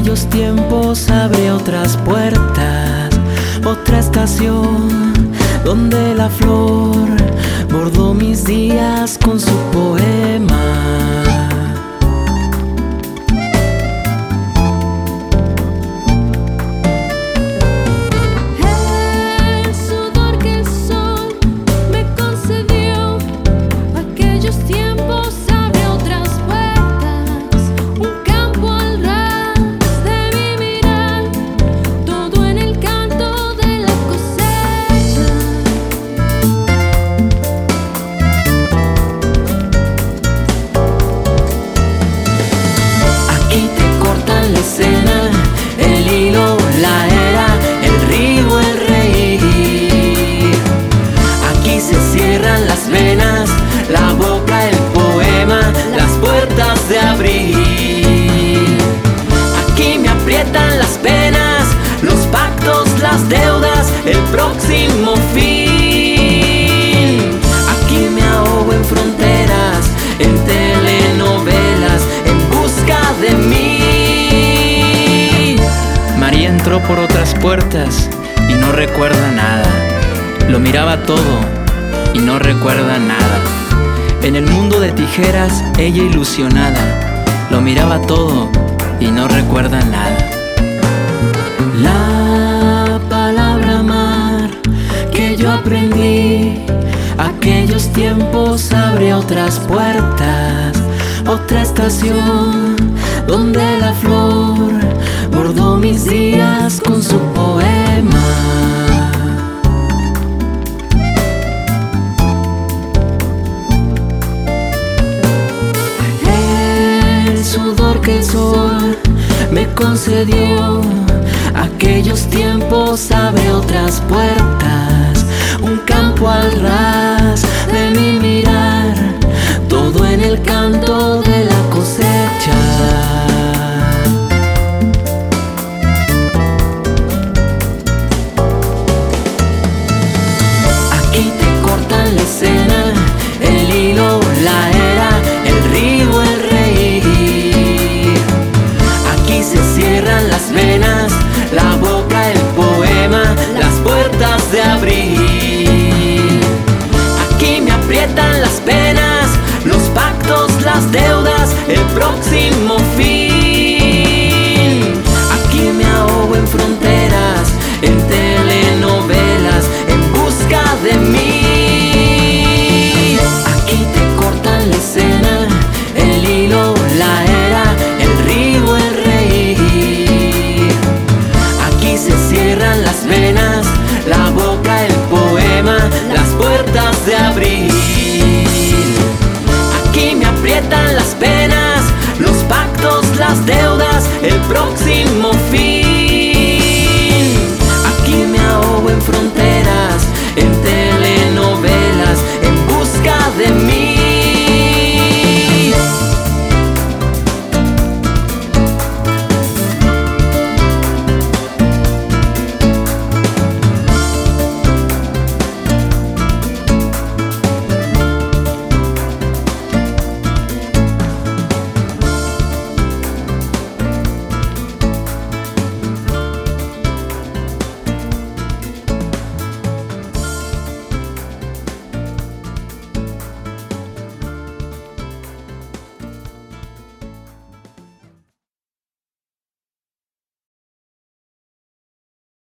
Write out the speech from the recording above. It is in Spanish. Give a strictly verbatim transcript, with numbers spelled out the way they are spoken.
aquellos tiempos abre otras puertas, otra estación donde la flor bordó mis días con su poema. El hilo, la era, el río, el reír. Aquí se cierran las venas, la boca, el poema, las puertas de abrir. Aquí me aprietan las penas, los pactos, las deudas, el próximo fin. Aquí me ahogo en fronteras, en telenovelas, en busca de mí. María entró por otras puertas y no recuerda nada. Lo miraba todo y no recuerda nada. En el mundo de tijeras, ella ilusionada, lo miraba todo y no recuerda nada. La palabra amar que yo aprendí, aquellos tiempos abre otras puertas, otra estación donde la flor bordó mis días con su poema. El sudor que el sol me concedió, aquellos tiempos abre otras puertas, un campo al ras de mi mirar, todo en el canto de la cosecha. El hilo, la era, el río, el reír. Aquí se cierran las venas, la boca, el poema, las puertas de abrir. Aquí me aprietan las penas, los pactos, las deudas, el próximo fin. Aquí me ahogo en fronteras, en telenovelas, en busca de mí. El hilo, la era, el río, el reír. Aquí se cierran las venas, la boca, el poema, las puertas de abrir. Aquí me aprietan las penas, los pactos, las deudas, el próximo fin.